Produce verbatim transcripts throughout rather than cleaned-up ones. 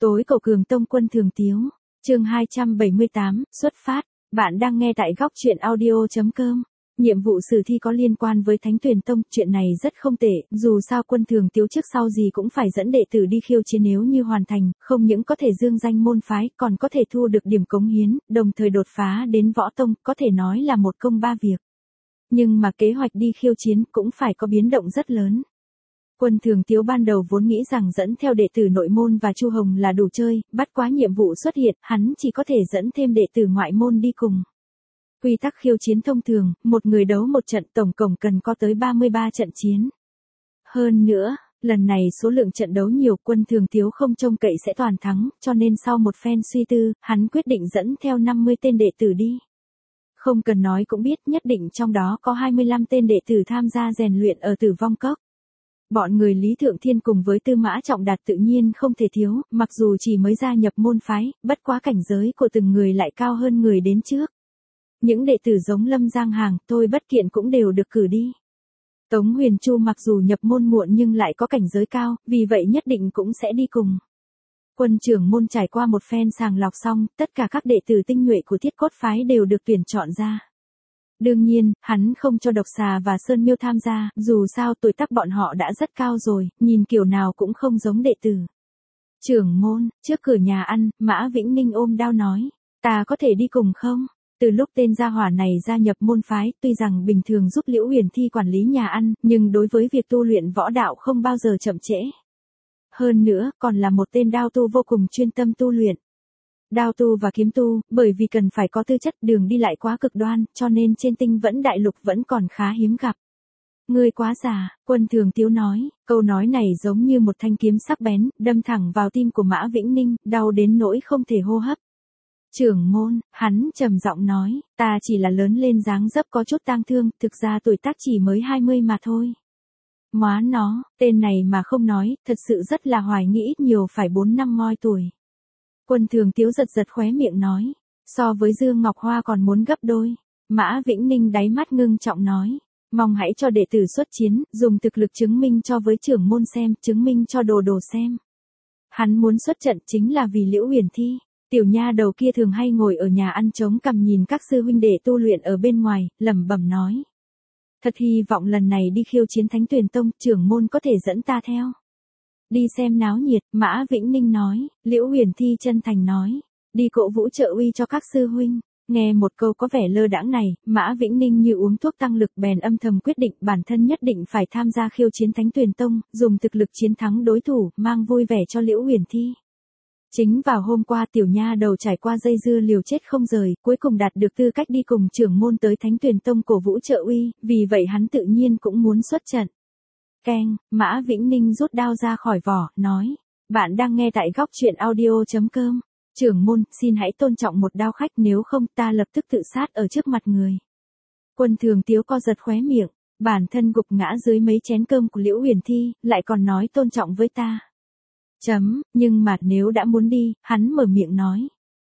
Tối cầu Cường Tông Quân Thường Tiếu, chương hai trăm bảy mươi tám, xuất phát. Bạn đang nghe tại góc truyện audio.com. Nhiệm vụ sử thi có liên quan với Thánh Tuyền Tông, chuyện này rất không tệ, dù sao Quân Thường Tiếu trước sau gì cũng phải dẫn đệ tử đi khiêu chiến, nếu như hoàn thành, không những có thể dương danh môn phái, còn có thể thu được điểm cống hiến, đồng thời đột phá đến võ tông, có thể nói là một công ba việc. Nhưng mà kế hoạch đi khiêu chiến cũng phải có biến động rất lớn. Quân Thường Tiếu ban đầu vốn nghĩ rằng dẫn theo đệ tử nội môn và Chu Hồng là đủ chơi, bắt quá nhiệm vụ xuất hiện, hắn chỉ có thể dẫn thêm đệ tử ngoại môn đi cùng. Quy tắc khiêu chiến thông thường, một người đấu một trận, tổng cộng cần có tới ba mươi ba trận chiến. Hơn nữa, lần này số lượng trận đấu nhiều, Quân Thường Tiếu không trông cậy sẽ toàn thắng, cho nên sau một phen suy tư, hắn quyết định dẫn theo năm mươi tên đệ tử đi. Không cần nói cũng biết, nhất định trong đó có hai mươi lăm tên đệ tử tham gia rèn luyện ở Tử Vong Cốc. Bọn người Lý Thượng Thiên cùng với Tư Mã Trọng Đạt tự nhiên không thể thiếu, mặc dù chỉ mới gia nhập môn phái, bất quá cảnh giới của từng người lại cao hơn người đến trước. Những đệ tử giống Lâm Giang Hàng, Thôi Bất Kiện cũng đều được cử đi. Tống Huyền Chu mặc dù nhập môn muộn nhưng lại có cảnh giới cao, vì vậy nhất định cũng sẽ đi cùng. Quân trưởng môn trải qua một phen sàng lọc xong, tất cả các đệ tử tinh nhuệ của Thiết Cốt phái đều được tuyển chọn ra. Đương nhiên, hắn không cho Độc Xà và Sơn Miêu tham gia, dù sao tuổi tác bọn họ đã rất cao rồi, nhìn kiểu nào cũng không giống đệ tử. Trưởng môn, trước cửa nhà ăn, Mã Vĩnh Ninh ôm đao nói, ta có thể đi cùng không? Từ lúc tên gia hỏa này gia nhập môn phái, tuy rằng bình thường giúp Liễu Huyền Thi quản lý nhà ăn, nhưng đối với việc tu luyện võ đạo không bao giờ chậm trễ. Hơn nữa, còn là một tên đao tu vô cùng chuyên tâm tu luyện. Đao tu và kiếm tu, bởi vì cần phải có tư chất, đường đi lại quá cực đoan, cho nên trên Tinh Vẫn Đại Lục vẫn còn khá hiếm gặp. Ngươi quá già, Quân Thường Tiếu nói, câu nói này giống như một thanh kiếm sắc bén, đâm thẳng vào tim của Mã Vĩnh Ninh, đau đến nỗi không thể hô hấp. Trưởng môn, hắn trầm giọng nói, ta chỉ là lớn lên dáng dấp có chút tang thương, thực ra tuổi tác chỉ mới hai mươi mà thôi. Móa nó, tên này mà không nói, thật sự rất là hoài nghĩ, ít nhiều phải bốn năm ngoi tuổi. Quân Thường Tiếu giật giật khóe miệng nói, so với Dương Ngọc Hoa còn muốn gấp đôi. Mã Vĩnh Ninh đáy mắt ngưng trọng nói, mong hãy cho đệ tử xuất chiến, dùng thực lực chứng minh cho với trưởng môn xem, chứng minh cho đồ đồ xem. Hắn muốn xuất trận chính là vì Liễu Huyền Thi. Tiểu nha đầu kia thường hay ngồi ở nhà ăn chống cằm nhìn các sư huynh đệ tu luyện ở bên ngoài, lẩm bẩm nói. Thật hy vọng lần này đi khiêu chiến Thánh Tuyền Tông, trưởng môn có thể dẫn ta theo. Đi xem náo nhiệt, Mã Vĩnh Ninh nói, Liễu Huyền Thi chân thành nói, đi cổ vũ trợ uy cho các sư huynh. Nghe một câu có vẻ lơ đãng này, Mã Vĩnh Ninh như uống thuốc tăng lực, bèn âm thầm quyết định bản thân nhất định phải tham gia khiêu chiến Thánh Tuyền Tông, dùng thực lực chiến thắng đối thủ, mang vui vẻ cho Liễu Huyền Thi. Chính vào hôm qua tiểu nha đầu trải qua dây dưa liều chết không rời, cuối cùng đạt được tư cách đi cùng trưởng môn tới Thánh Tuyền Tông cổ vũ trợ uy, vì vậy hắn tự nhiên cũng muốn xuất trận. Keng, Mã Vĩnh Ninh rút đao ra khỏi vỏ, nói, bạn đang nghe tại góc truyện audio.com. Trưởng môn, xin hãy tôn trọng một đao khách, nếu không ta lập tức tự sát ở trước mặt người. Quân Thường Tiếu co giật khóe miệng, bản thân gục ngã dưới mấy chén cơm của Liễu Huyền Thi, lại còn nói tôn trọng với ta. Chấm, nhưng mà nếu đã muốn đi, hắn mở miệng nói.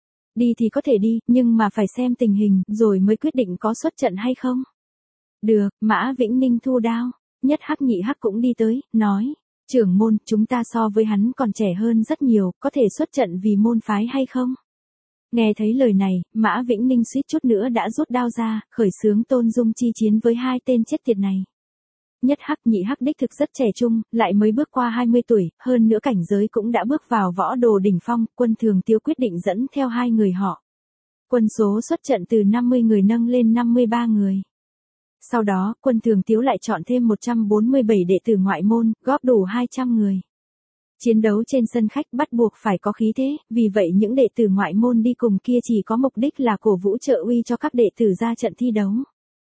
Đi thì có thể đi, nhưng mà phải xem tình hình, rồi mới quyết định có xuất trận hay không. Được, Mã Vĩnh Ninh thu đao. Nhất Hắc Nhị Hắc cũng đi tới, nói, trưởng môn, chúng ta so với hắn còn trẻ hơn rất nhiều, có thể xuất trận vì môn phái hay không? Nghe thấy lời này, Mã Vĩnh Ninh suýt chút nữa đã rút đao ra, khởi xướng Tôn Dung chi chiến với hai tên chết tiệt này. Nhất Hắc Nhị Hắc đích thực rất trẻ trung, lại mới bước qua hai mươi tuổi, hơn nữa cảnh giới cũng đã bước vào võ đồ đỉnh phong, Quân Thường Tiếu quyết định dẫn theo hai người họ. Quân số xuất trận từ năm mươi người nâng lên năm mươi ba người. Sau đó, Quân Thường Tiếu lại chọn thêm một trăm bốn mươi bảy đệ tử ngoại môn, góp đủ hai trăm người. Chiến đấu trên sân khách bắt buộc phải có khí thế, vì vậy những đệ tử ngoại môn đi cùng kia chỉ có mục đích là cổ vũ trợ uy cho các đệ tử ra trận thi đấu.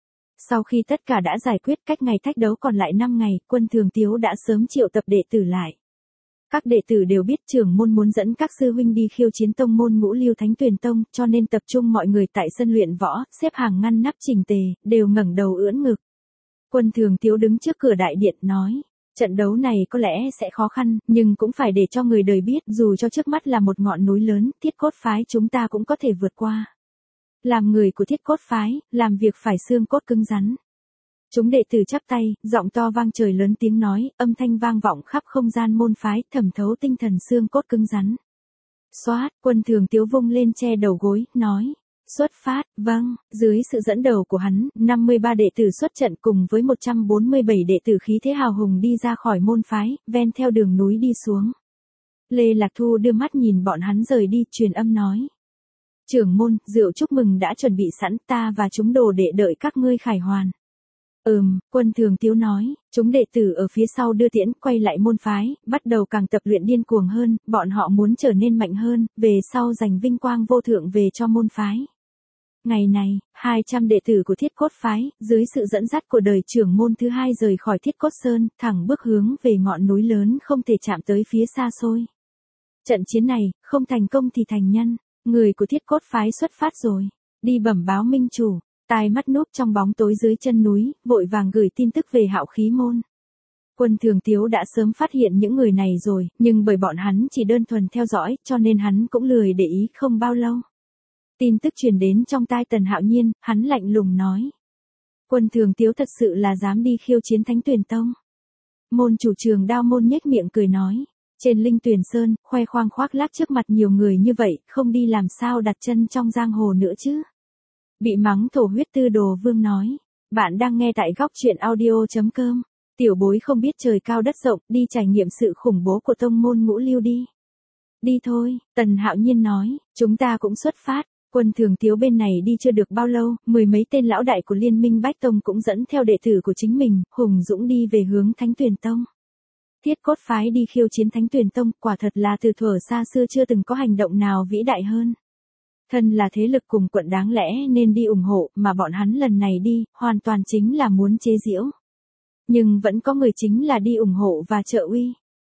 Sau khi tất cả đã giải quyết, cách ngày thách đấu còn lại năm ngày, Quân Thường Tiếu đã sớm triệu tập đệ tử lại. Các đệ tử đều biết trưởng môn muốn dẫn các sư huynh đi khiêu chiến tông môn ngũ lưu Thánh Tuyền Tông, cho nên tập trung mọi người tại sân luyện võ, xếp hàng ngăn nắp chỉnh tề, đều ngẩng đầu ưỡn ngực. Quân Thường Tiếu đứng trước cửa đại điện, nói, trận đấu này có lẽ sẽ khó khăn, nhưng cũng phải để cho người đời biết, dù cho trước mắt là một ngọn núi lớn, Thiết Cốt phái chúng ta cũng có thể vượt qua. Làm người của Thiết Cốt phái, làm việc phải xương cốt cứng rắn. Chúng đệ tử chắp tay, giọng to vang trời lớn tiếng nói, âm thanh vang vọng khắp không gian môn phái, thẩm thấu tinh thần xương cốt cứng rắn. Xoát, Quân Thường Tiếu vung lên che đầu gối, nói. Xuất phát, vâng, dưới sự dẫn đầu của hắn, năm mươi ba đệ tử xuất trận cùng với một trăm bốn mươi bảy đệ tử khí thế hào hùng đi ra khỏi môn phái, ven theo đường núi đi xuống. Lê Lạc Thu đưa mắt nhìn bọn hắn rời đi, truyền âm nói. Trưởng môn, rượu chúc mừng đã chuẩn bị sẵn, ta và chúng đồ đệ đợi các ngươi khải hoàn. Ừm, Quân Thường Tiếu nói, chúng đệ tử ở phía sau đưa tiễn, quay lại môn phái, bắt đầu càng tập luyện điên cuồng hơn, bọn họ muốn trở nên mạnh hơn, về sau giành vinh quang vô thượng về cho môn phái. Ngày này, hai trăm đệ tử của Thiết Cốt phái, dưới sự dẫn dắt của đời trưởng môn thứ hai rời khỏi Thiết Cốt Sơn, thẳng bước hướng về ngọn núi lớn không thể chạm tới phía xa xôi. Trận chiến này, không thành công thì thành nhân, người của Thiết Cốt phái xuất phát rồi, đi bẩm báo minh chủ, tai mắt núp trong bóng tối dưới chân núi, vội vàng gửi tin tức về Hạo Khí môn. Quân Thường Tiếu đã sớm phát hiện những người này rồi, nhưng bởi bọn hắn chỉ đơn thuần theo dõi, cho nên hắn cũng lười để ý. Không bao lâu, tin tức truyền đến trong tai Tần Hạo Nhiên, hắn lạnh lùng nói. Quân Thường Tiếu thật sự là dám đi khiêu chiến Thánh Tuyền Tông. Môn chủ Trường Đao môn nhếch miệng cười nói. Trên Linh Tuyền Sơn, khoe khoang khoác lác trước mặt nhiều người như vậy, không đi làm sao đặt chân trong giang hồ nữa chứ. Bị mắng thổ huyết Tư Đồ Vương nói. Bạn đang nghe tại góc truyện audio chấm com. Tiểu bối không biết trời cao đất rộng, đi trải nghiệm sự khủng bố của tông môn Ngũ Lưu đi. Đi thôi, Tần Hạo Nhiên nói, chúng ta cũng xuất phát. Quân Thường Tiếu bên này đi chưa được bao lâu, mười mấy tên lão đại của Liên minh Bách Tông cũng dẫn theo đệ tử của chính mình, hùng dũng đi về hướng Thánh Tuyền Tông. Thiết Cốt phái đi khiêu chiến Thánh Tuyền Tông, quả thật là từ thuở xa xưa chưa từng có hành động nào vĩ đại hơn. Thân là thế lực cùng quận đáng lẽ nên đi ủng hộ, mà bọn hắn lần này đi, hoàn toàn chính là muốn chế giễu. Nhưng vẫn có người chính là đi ủng hộ và trợ uy.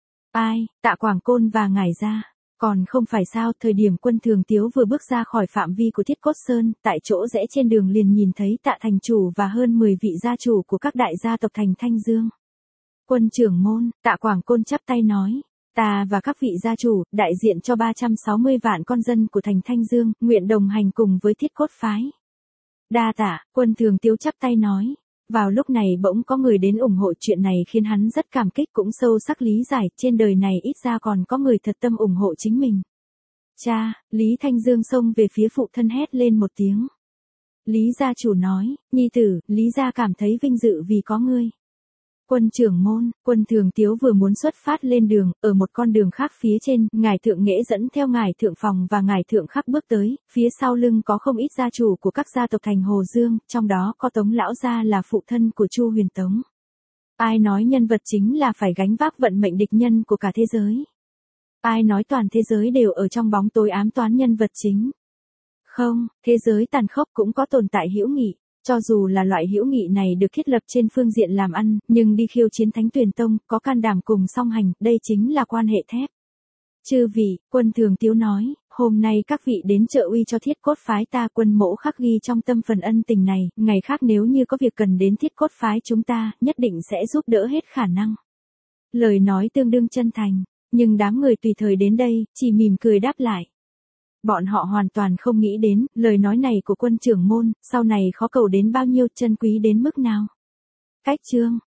Ai, Tạ Quảng Côn và Ngải Gia. Còn không phải sao, thời điểm Quân Thường Tiếu vừa bước ra khỏi phạm vi của Thiết Cốt Sơn, tại chỗ rẽ trên đường liền nhìn thấy Tạ thành chủ và hơn mười vị gia chủ của các đại gia tộc thành Thanh Dương. Quân trưởng môn, Tạ Quảng Côn chắp tay nói, ta và các vị gia chủ, đại diện cho ba trăm sáu mươi vạn con dân của thành Thanh Dương, nguyện đồng hành cùng với Thiết Cốt phái. Đa tạ, Quân Thường Tiếu chắp tay nói. Vào lúc này bỗng có người đến ủng hộ, chuyện này khiến hắn rất cảm kích, cũng sâu sắc lý giải, trên đời này ít ra còn có người thật tâm ủng hộ chính mình. Cha, Lý Thanh Dương xông về phía phụ thân hét lên một tiếng. Lý gia chủ nói, nhi tử, Lý gia cảm thấy vinh dự vì có ngươi. Quân trưởng môn, Quân Thường Tiếu vừa muốn xuất phát lên đường, ở một con đường khác phía trên, ngài thượng nghệ dẫn theo ngài thượng phòng và ngài thượng khắc bước tới, phía sau lưng có không ít gia chủ của các gia tộc thành Hồ Dương, trong đó có Tống lão gia là phụ thân của Chu Huyền Tống. Ai nói nhân vật chính là phải gánh vác vận mệnh địch nhân của cả thế giới? Ai nói toàn thế giới đều ở trong bóng tối ám toán nhân vật chính? Không, thế giới tàn khốc cũng có tồn tại hữu nghị. Cho dù là loại hữu nghị này được thiết lập trên phương diện làm ăn, nhưng đi khiêu chiến Thánh Tuyền Tông, có can đảm cùng song hành, đây chính là quan hệ thép. Chư vị, Quân Thường Tiếu nói, hôm nay các vị đến trợ uy cho Thiết Cốt phái ta, Quân mỗ khắc ghi trong tâm phần ân tình này, ngày khác nếu như có việc cần đến Thiết Cốt phái chúng ta, nhất định sẽ giúp đỡ hết khả năng. Lời nói tương đương chân thành, nhưng đám người tùy thời đến đây, chỉ mỉm cười đáp lại. Bọn họ hoàn toàn không nghĩ đến, lời nói này của Quân trưởng môn, sau này khó cầu đến bao nhiêu, chân quý đến mức nào. Cách chương,